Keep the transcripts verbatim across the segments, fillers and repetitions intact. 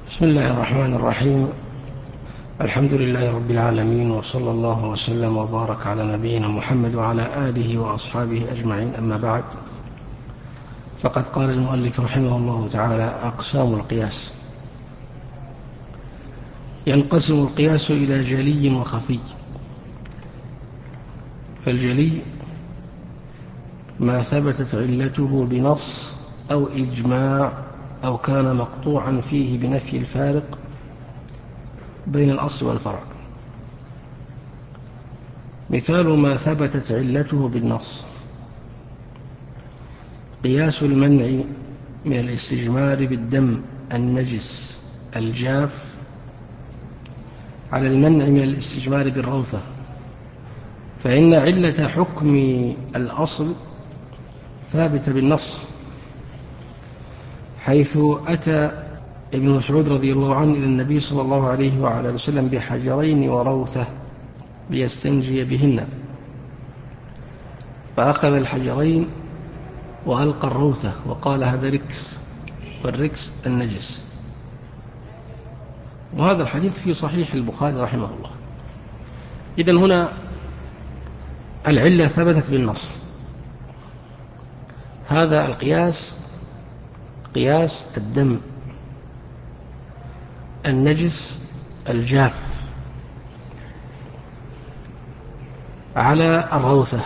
بسم الله الرحمن الرحيم. الحمد لله رب العالمين، وصلى الله وسلم وبارك على نبينا محمد وعلى آله وأصحابه أجمعين. أما بعد، فقد قال المؤلف رحمه الله تعالى: أقسام القياس. ينقسم القياس إلى جلي وخفي. فالجلي ما ثبتت علته بنص أو إجماع أو كان مقطوعا فيه بنفي الفارق بين الأصل والفرع. مثال ما ثبتت علته بالنص: قياس المنع من الاستجمار بالدم النجس الجاف على المنع من الاستجمار بالروثة، فإن علة حكم الأصل ثابتة بالنص، حيث أتى ابن مسعود رضي الله عنه إلى النبي صلى الله عليه وعلى وسلم بحجرين وروثة ليستنجي بهن، فأخذ الحجرين وألقى الروثة وقال: هذا ركس، والركس النجس. وهذا الحديث في صحيح البخاري رحمه الله. إذن هنا العلة ثبتت بالنص. هذا القياس قياس الدم النجس الجاف على الروثة.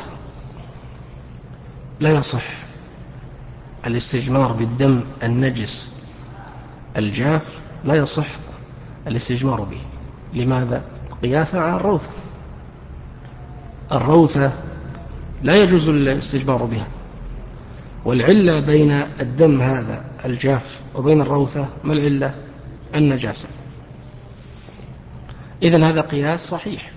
لا يصح الاستجمار بالدم النجس الجاف، لا يصح الاستجمار به. لماذا؟ قياسا على الروثة. الروثة لا يجوز الاستجمار بها، والعلة بين الدم هذا الجاف وبين الروثة ما العلة؟ النجاسة. إذن هذا قياس صحيح،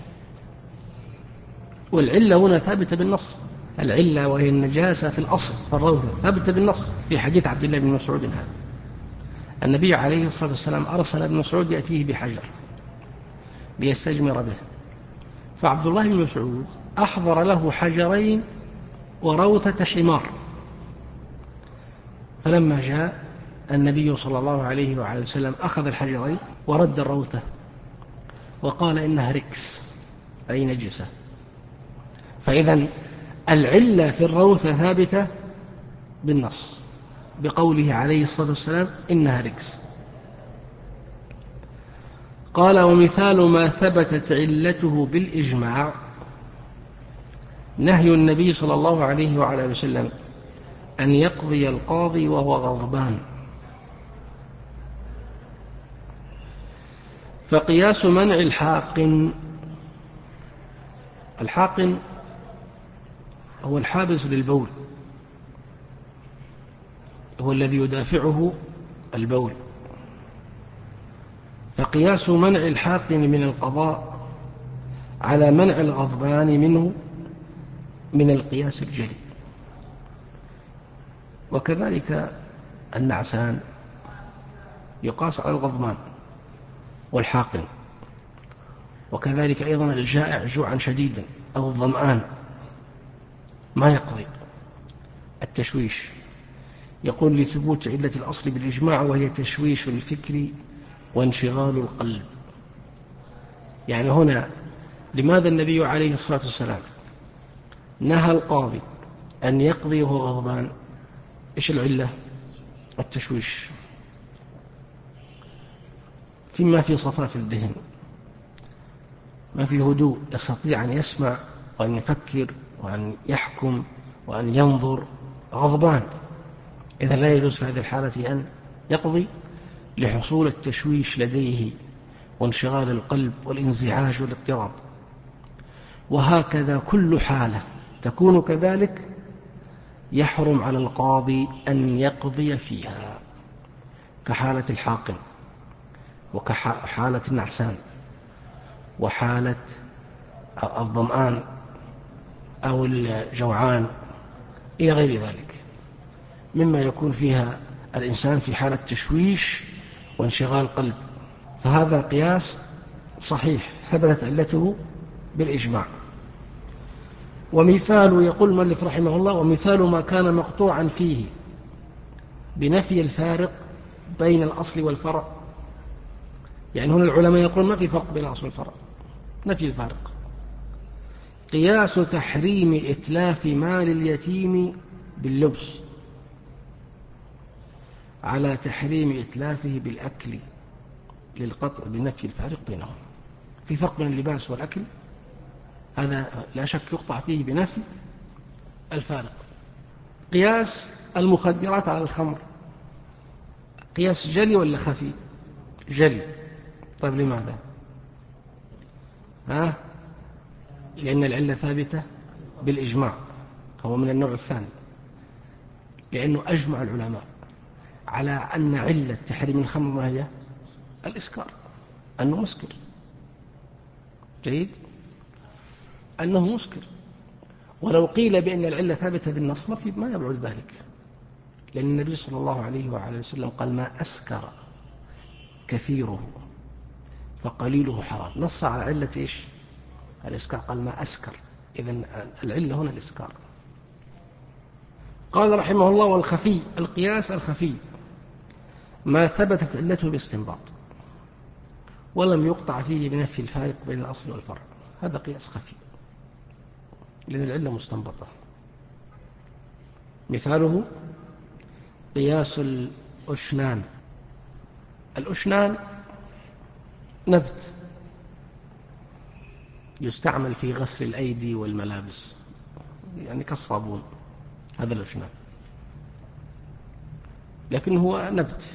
والعلة هنا ثابتة بالنص. العلة وهي النجاسة في الأصل فالروثة ثابتة بالنص. في حديث عبد الله بن مسعود هذا، النبي عليه الصلاة والسلام أرسل ابن مسعود يأتيه بحجر ليستجمر به، فعبد الله بن مسعود أحضر له حجرين وروثة حمار. فلما جاء النبي صلى الله عليه وعلى وسلم أخذ الحجرين ورد الروثة وقال إنها ركس، أي نجسة. فإذن العلة في الروثة ثابتة بالنص بقوله عليه الصلاة والسلام إنها ركس. قال: ومثال ما ثبتت علته بالإجماع نهي النبي صلى الله عليه وعلى وسلم أن يقضي القاضي وهو غضبان. فقياس منع الحاقن. الحاقن هو الحابس للبول، هو الذي يدافعه البول. فقياس منع الحاقن من القضاء على منع الغضبان منه من القياس الجلي. وكذلك النعسان يقاس على الغضبان والحاقن، وكذلك أيضا الجائع جوعا شديدا أو الظمآن ما يقضي. التشويش يقول لثبوت علة الأصل بالإجماع، وهي تشويش الفكر وانشغال القلب. يعني هنا لماذا النبي عليه الصلاة والسلام نهى القاضي أن يقضي وهو غضبان؟ إيش العلة؟ التشويش، فيما في صفاء الذهن، ما في هدوء، يستطيع أن يسمع وأن يفكر وأن يحكم وأن ينظر. غضبان، إذا لا يجوز في هذه الحالة أن يقضي لحصول التشويش لديه وانشغال القلب والانزعاج والاضطراب. وهكذا كل حالة تكون كذلك يحرم على القاضي أن يقضي فيها، كحالة الحاقن وكحالة النعسان وحالة الظمآن أو الجوعان إلى غير ذلك مما يكون فيها الإنسان في حالة تشويش وانشغال قلب. فهذا قياس صحيح ثبتت علته بالإجماع. ومثال، يقول المؤلف رحمه الله: ومثال ما كان مقطوعا فيه بنفي الفارق بين الأصل والفرع يعني هنا العلماء يقولون ما في فرق بين الأصل والفرع، نفي الفارق. قياس تحريم إتلاف مال اليتيم باللبس على تحريم إتلافه بالأكل للقطع بنفي الفارق بينهم. في فرق بين اللباس والأكل، هذا لا شك يقطع فيه بنفي الفارق. قياس المخدرات على الخمر قياس جلي ولا خفي؟ جلي. طيب لماذا؟ ها؟ لأن العلة ثابتة بالإجماع، هو من النوع الثاني، لأنه أجمع العلماء على أن علة تحريم الخمر ما هي؟ الإسكار، أنه مسكر. جيد؟ أنه مسكر. ولو قيل بأن العلة ثابتة بالنص ما يبعد ذلك، لأن النبي صلى الله عليه وعلى وسلم قال ما أسكر كثيره فقليله حرام، نص على علة إيش؟ الإسكار، قال ما أسكر، إذن العلة هنا الإسكار. قال رحمه الله والخفي، القياس الخفي ما ثبتت علته باستنباط ولم يقطع فيه بنفي الفارق بين الأصل والفرع، هذا قياس خفي لأن العلة مستنبطة. مثاله قياس الأشنان. الأشنان نبت يستعمل في غسل الأيدي والملابس، يعني كالصابون، هذا الأشنان، لكن هو نبت.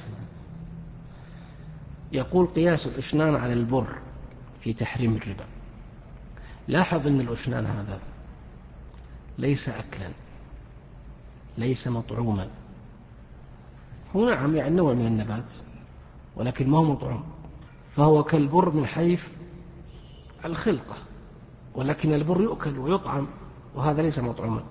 يقول قياس الأشنان على البر في تحريم الربا. لاحظ أن الأشنان هذا ليس أكلا، ليس مطعوما، هو نعم يعني نوع من النبات ولكن ما هو مطعوم، فهو كالبر من حيث الخلقة، ولكن البر يؤكل ويطعم، وهذا ليس مطعوما.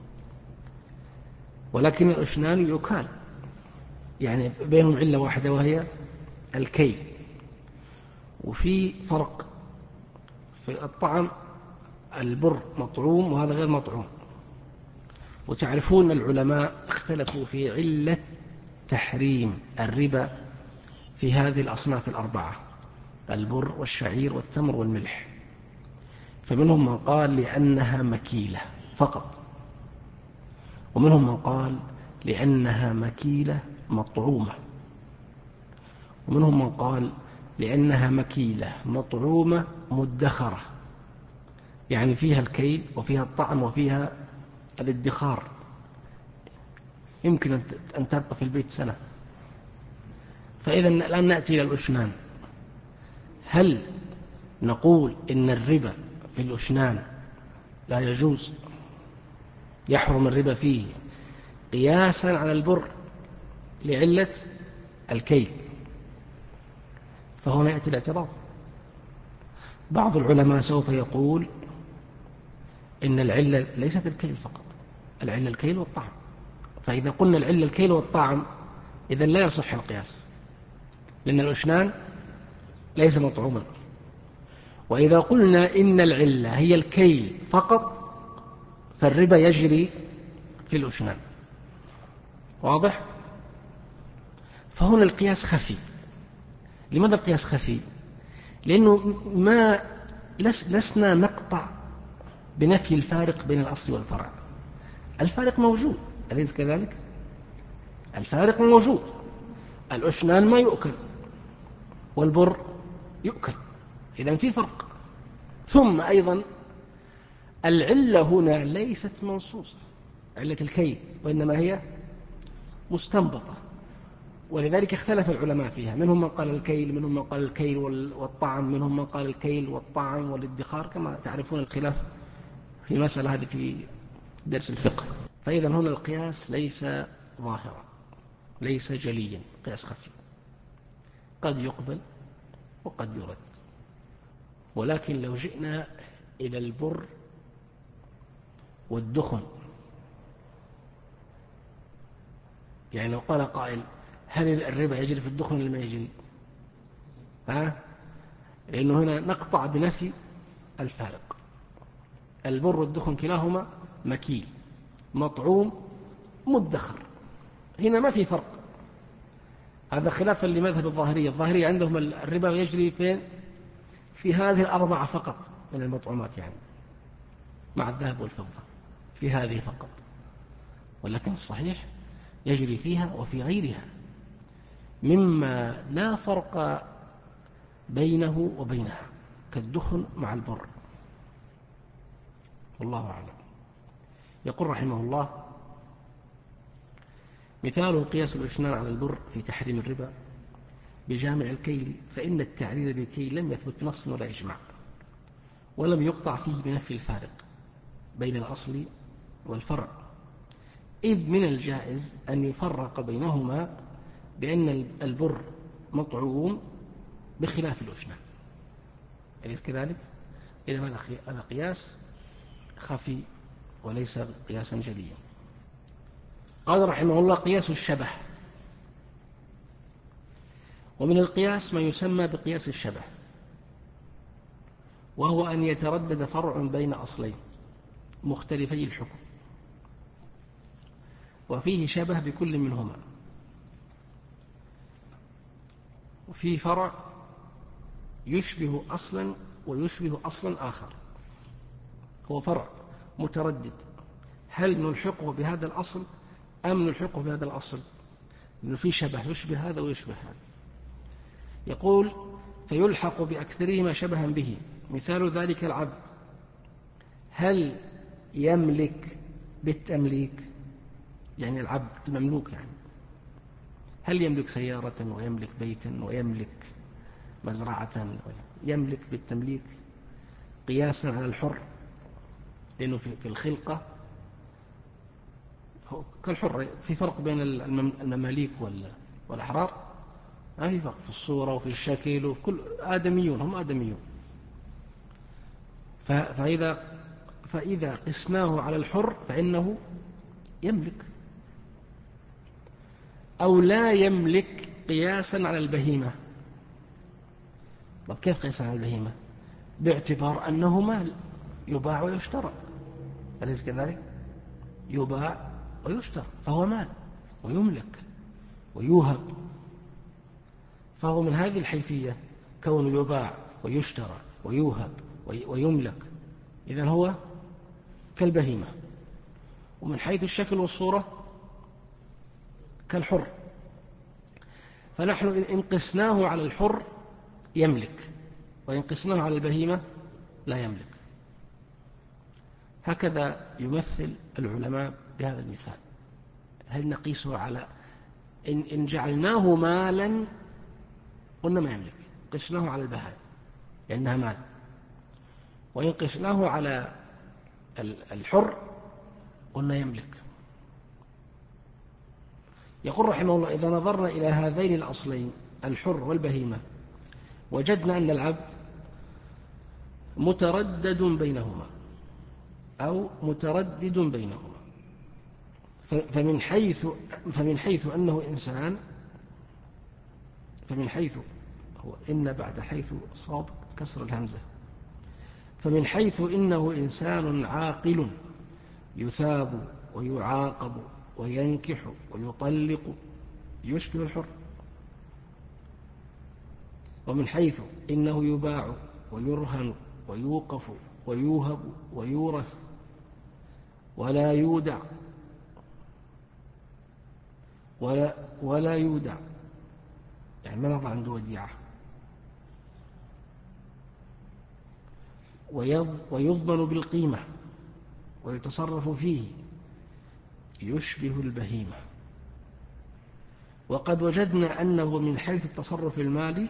ولكن الأشنان يكال، يعني بينهم علة واحدة وهي الكيل. وفي فرق في الطعم، البر مطعوم وهذا غير مطعوم. وتعرفون العلماء اختلفوا في علة تحريم الربا في هذه الأصناف الأربعة، البر والشعير والتمر والملح. فمنهم من قال لأنها مكيلة فقط، ومنهم من قال لأنها مكيلة مطعومة، ومنهم من قال لأنها مكيلة مطعومة مدخرة، يعني فيها الكيل وفيها الطعم وفيها الادخار، يمكن أن تبقى في البيت سنة. فإذا الآن نأتي إلى الأشنان. هل نقول إن الربا في الأشنان لا يجوز، يحرم الربا فيه قياسا على البر لعلة الكيل؟ فهنا يأتي الاعتراض. بعض العلماء سوف يقول إن العلة ليست الكيل فقط، العلة الكيل والطعم. فإذا قلنا العلة الكيل والطعم إذن لا يصح القياس، لأن الأشنان ليس مطعوما. وإذا قلنا إن العلة هي الكيل فقط فالربا يجري في الأشنان. واضح؟ فهنا القياس خفي. لماذا القياس خفي؟ لأنه ما لس لسنا نقطع بنفي الفارق بين الأصل والفرع. الفارق موجود، أليس كذلك؟ الفارق موجود، الأشنان ما يؤكل والبر يؤكل، إذن في فرق. ثم أيضا العلة هنا ليست منصوصة، علة الكيل، وإنما هي مستنبطة، ولذلك اختلف العلماء فيها، منهم من قال الكيل، منهم من قال الكيل والطعم، منهم من قال الكيل والطعم والادخار، كما تعرفون الخلاف في المسألة هذه في درس الفقه. فإذا هنا القياس ليس ظاهرا، ليس جليا، قياس خفي، قد يقبل وقد يرد. ولكن لو جئنا إلى البر والدخن، يعني لو قال قائل هل الربا يجري في الدخن ولا ما يجري؟ ها؟ لأنه هنا نقطع بنفي الفارق. البر والدخن كلاهما مكيل مطعوم مدخر، هنا ما في فرق. هذا خلافا لمذهب الظاهرية. الظاهرية عندهم الربا يجري فين؟ في هذه الأربعة فقط من المطعومات، يعني مع الذهب والفضة، في هذه فقط. ولكن الصحيح يجري فيها وفي غيرها مما لا فرق بينه وبينها، كالدخن مع البر. والله أعلم. يقول رحمه الله: مثال قياس الإشنان على البر في تحريم الربا بجامع الكيل، فإن التعليل بالكيل لم يثبت بنص ولا إجماع، ولم يقطع فيه بنفي الفارق بين الأصل والفرع، إذ من الجائز أن يفرق بينهما بأن البر مطعوم بخلاف الأشنان. أليس كذلك؟ إذا هذا قياس خفي وليس قياسا جليا. قال رحمه الله: قياس الشبه. ومن القياس ما يسمى بقياس الشبه، وهو أن يتردد فرع بين أصلين مختلفي الحكم وفيه شبه بكل منهما، وفيه فرع يشبه أصلا ويشبه أصلا آخر. هو فرع متردد، هل نلحقه بهذا الأصل أم نلحقه بهذا الأصل؟ لأنه فيه شبه يشبه هذا ويشبه هذا. يقول: فيلحق بأكثرهما شبها به. مثال ذلك العبد، هل يملك بالتمليك؟ يعني العبد المملوك، يعني هل يملك سيارة ويملك بيتا ويملك مزرعة؟ يملك بالتمليك قياسا على الحر، لأنه في الخلقة كالحر. في فرق بين المماليك والأحرار؟ ما في فرق في الصورة وفي الشكل، وفي كل آدميون، هم آدميون. فإذا, فإذا قسناه على الحر فإنه يملك، أو لا يملك قياسا على البهيمة. طب كيف قياسا على البهيمة؟ باعتبار أنه مال يباع ويشترى، أليس كذلك؟ يباع ويشترى، فهو مال ويملك ويوهب، فهو من هذه الحيثية كونه يباع ويشترى ويوهب ويملك، إذن هو كالبهيمة. ومن حيث الشكل والصورة كالحر. فنحن إن قسناه على الحر يملك، وإن قسناه على البهيمة لا يملك. هكذا يمثل العلماء بهذا المثال. هل نقيسه على إن, إن جعلناه مالا قلنا ما يملك، قسناه على البهائم لأنها مال، وإن قسناه على الحر قلنا يملك. يقول رحمه الله: إذا نظرنا إلى هذين الأصلين الحر والبهيمة وجدنا أن العبد متردد بينهما أو متردد بينهما، فمن حيث, فمن حيث أنه إنسان، فمن حيث هو إن بعد حيث صاب كسر الهمزة، فمن حيث إنه إنسان عاقل يثاب ويعاقب وينكح ويطلق يشبه الحر، ومن حيث إنه يباع ويرهن ويوقف ويوهب ويورث ولا يودع ولا, ولا يودع، يعني ما نضع عنده وديعة، ويضمن بالقيمة ويتصرف فيه يشبه البهيمة. وقد وجدنا أنه من حيث التصرف المالي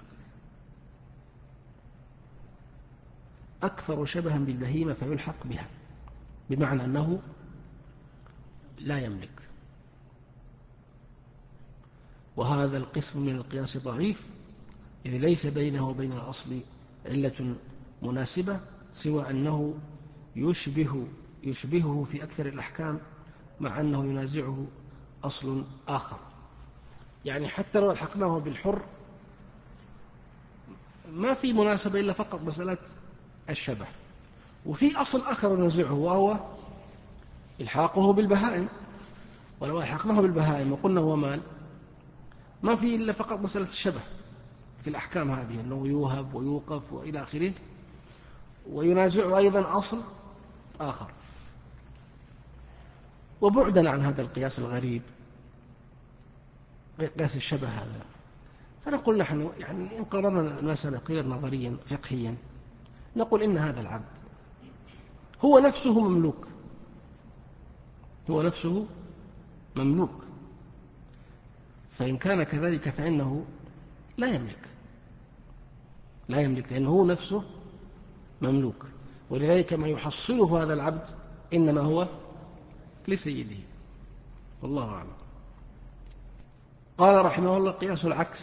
أكثر شبها بالبهيمة فيلحق بها، بمعنى أنه لا يملك. وهذا القسم من القياس ضعيف، إذ ليس بينه وبين الأصل علة مناسبة سوى أنه يشبه يشبهه في أكثر الأحكام، مع أنه ينازعه أصل آخر. يعني حتى لو الحقناه بالحر ما في مناسبة إلا فقط مسألة الشبه، وفي أصل آخر ينازعه وهو إلحاقه بالبهائم. ولو الحقناه بالبهائم وقلنا هو مال ما في إلا فقط مسألة الشبه في الأحكام هذه، أنه يوهب ويوقف وإلى آخره، وينازع أيضا أصل آخر. وبعدا عن هذا القياس الغريب، قياس الشبه هذا، فنقول نحن يعني إن قررنا المسألة قيلا نظريا فقهيا، نقول إن هذا العبد هو نفسه مملوك، هو نفسه مملوك، فإن كان كذلك فإنه لا يملك، لا يملك لأنه هو نفسه مملوك، ولذلك ما يحصله هذا العبد إنما هو لسيده. والله أعلم. قال رحمه الله: قياس العكس.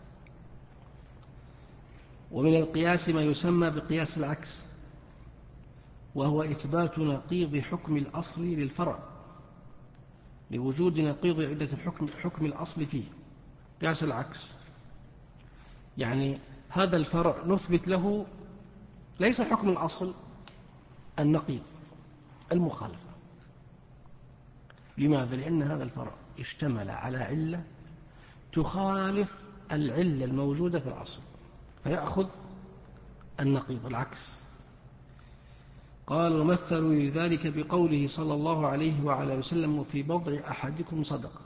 ومن القياس ما يسمى بقياس العكس، وهو إثبات نقيض حكم الأصل للفرع لوجود نقيض عدة الحكم حكم الأصل فيه. قياس العكس يعني هذا الفرع نثبت له ليس حكم الأصل النقيض المخالفة. لماذا؟ لأن هذا الفرع اشتمل على علة تخالف العلة الموجودة في الأصل، فيأخذ النقيض العكس. قال: ومثلوا لذلك بقوله صلى الله عليه وعلى وسلم: وفي بضع أحدكم صدقة.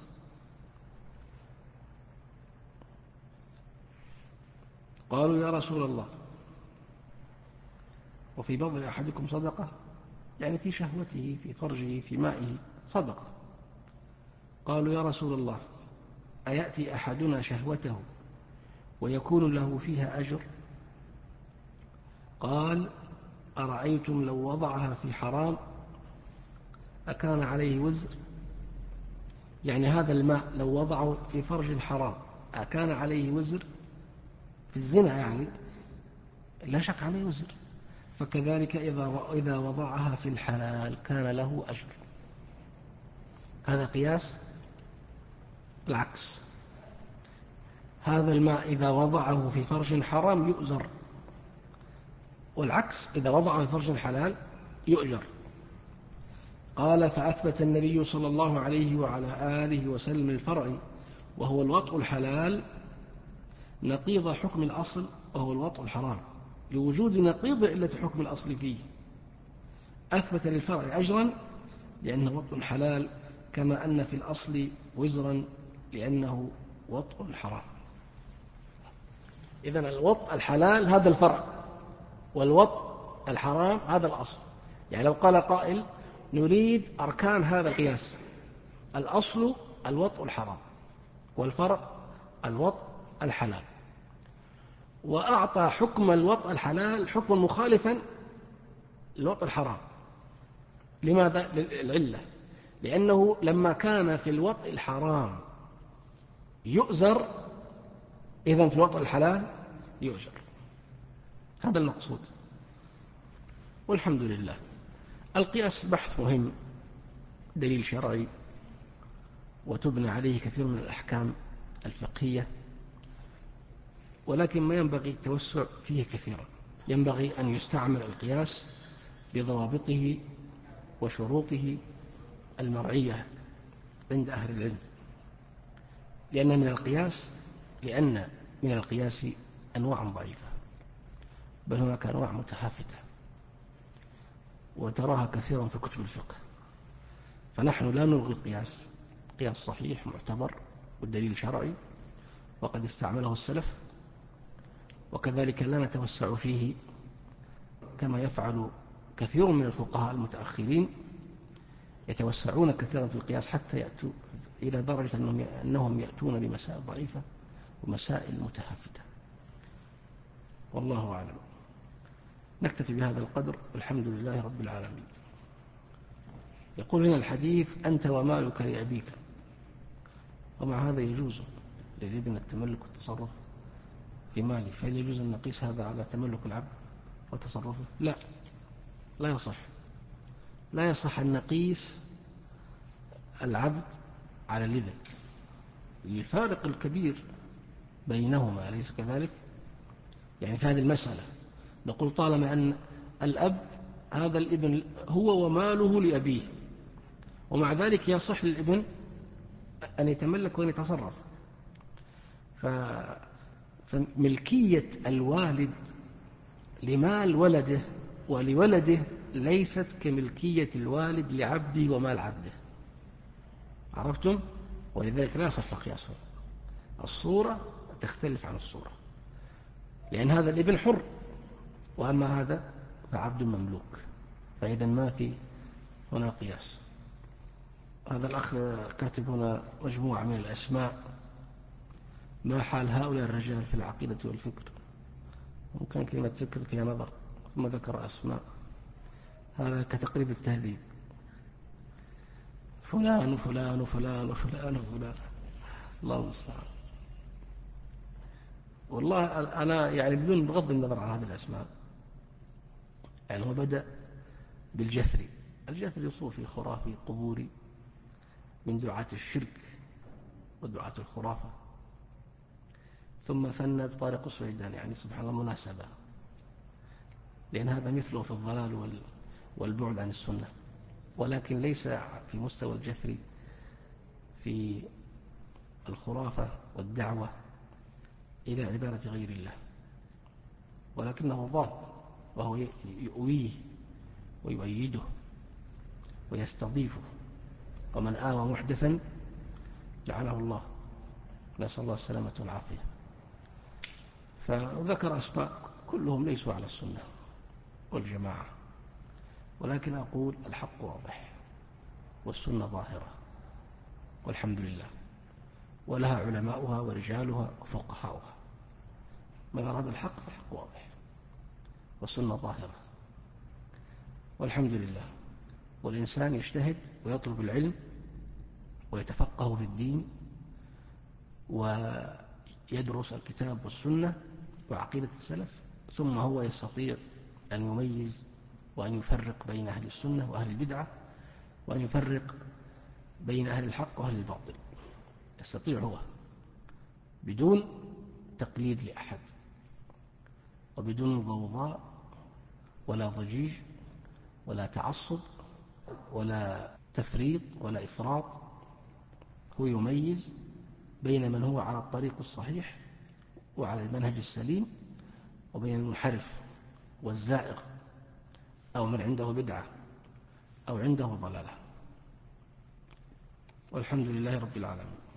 قالوا: يا رسول الله، وفي بضع أحدكم صدقة يعني في شهوته، في فرجه، في مائه صدقة. قالوا: يا رسول الله، أيأتي أحدنا شهوته ويكون له فيها أجر؟ قال: أرأيتم لو وضعها في حرام أكان عليه وزر؟ يعني هذا الماء لو وضعه في فرج حرام أكان عليه وزر؟ في الزنا يعني لا شك عليه وزر. فكذلك إذا وضعها في الحلال كان له أجر. هذا قياس العكس. هذا الماء إذا وضعه في فرج حرام يؤجر، والعكس إذا وضعه في فرج حلال يؤجر. قال: فأثبت النبي صلى الله عليه وعلى آله وسلم الفرع وهو الوطء الحلال نقيض حكم الأصل وهو الوطء الحرام لوجود نقيض علة حكم الأصل فيه. أثبت للفرع أجرا لأنه وطء حلال، كما أن في الأصل وزرا لأنه وطء حرام. إذن الوطء الحلال هذا الفرع، والوطء الحرام هذا الأصل. يعني لو قال قائل: نريد أركان هذا القياس، الأصل الوطء الحرام، والفرع الوطء الحلال، وأعطى حكم الوطء الحلال حكما مخالفا للوطء الحرام. لماذا؟ للعلة، لأنه لما كان في الوطء الحرام يؤزر، إذن في الوطء الحلال يؤجر. هذا المقصود. والحمد لله. القياس بحث مهم، دليل شرعي، وتبنى عليه كثير من الأحكام الفقهية، ولكن ما ينبغي التوسع فيه كثيرا. ينبغي أن يستعمل القياس بضوابطه وشروطه المرعية عند أهل العلم، لأن من القياس لأن من القياس أنواع ضعيفة، بل هناك أنواع متهافتة وتراها كثيرا في كتب الفقه. فنحن لا نلغي القياس، قياس صحيح معتبر والدليل شرعي وقد استعمله السلف، وكذلك لا نتوسع فيه كما يفعل كثير من الفقهاء المتأخرين، يتوسعون كثيرا في القياس حتى يأتوا إلى درجة أنهم يأتون بمسائل ضعيفة ومسائل متهافتة. والله أعلم. نكتفي بهذا القدر، والحمد لله رب العالمين. يقول هنا الحديث: أنت ومالك لأبيك. ومع هذا يجوز للابن التملك والتصرف في ماله، فهل يجوز أن نقيس هذا على تملك العبد وتصرفه؟ لا، لا يصح. لا يصح أن نقيس العبد على الابن للفارق الكبير بينهما، أليس كذلك؟ يعني في هذه المسألة نقول طالما أن الأب هذا الابن هو وماله لأبيه، ومع ذلك يصح للابن أن يتملك وأن يتصرف. فملكية الوالد لمال ولده ولولده ليست كملكية الوالد لعبده ومال عبده. عرفتم؟ ولذلك لا يصح قياسهم. الصورة تختلف عن الصورة، لأن هذا الابن حر، وأما هذا فعبد مملوك، فإذا ما في هنا قياس. هذا الأخ كاتب هنا مجموعة من الأسماء، ما حال هؤلاء الرجال في العقيدة والفكر؟ وكان كلمة ذكر فيها نظر، ثم ذكر أسماء. هذا كتقريب التهذيب، فلان وفلان وفلان وفلان وفلان، الله المستعان. والله أنا يعني بدون بغض النظر عن هذه الأسماء، يعني هو بدأ بالجفري. الجفري صوفي خرافي قبوري من دعاة الشرك ودعاة الخرافة، ثم ثنى بطارق السويدان، يعني سبحان الله مناسبة، لأن هذا مثله في الضلال والبعد عن السنة، ولكن ليس في مستوى الجفري في الخرافة والدعوة إلى عبادة غير الله، ولكنه ضال، وهو يؤويه ويؤيده ويستضيفه. ومن آوى محدثا لعنه الله، نسأل الله السلامة والعافية. فذكر أسماء كلهم ليسوا على السنة والجماعة، ولكن أقول الحق واضح والسنة ظاهرة والحمد لله، ولها علماؤها ورجالها وفقهاؤها. من أراد الحق فالحق واضح والسنة ظاهرة والحمد لله. والإنسان يجتهد ويطلب العلم ويتفقه في الدين ويدرس الكتاب والسنة وعقيدة السلف، ثم هو يستطيع أن يميز وأن يفرق بين أهل السنة وأهل البدعة، وأن يفرق بين أهل الحق وأهل الباطل. يستطيع هو بدون تقليد لأحد، وبدون ضوضاء ولا ضجيج ولا تعصب ولا تفريط ولا إفراط. هو يميز بين من هو على الطريق الصحيح وعلى المنهج السليم، وبين المنحرف والزائغ، أو من عنده بدعة أو عنده ضلالة. والحمد لله رب العالمين.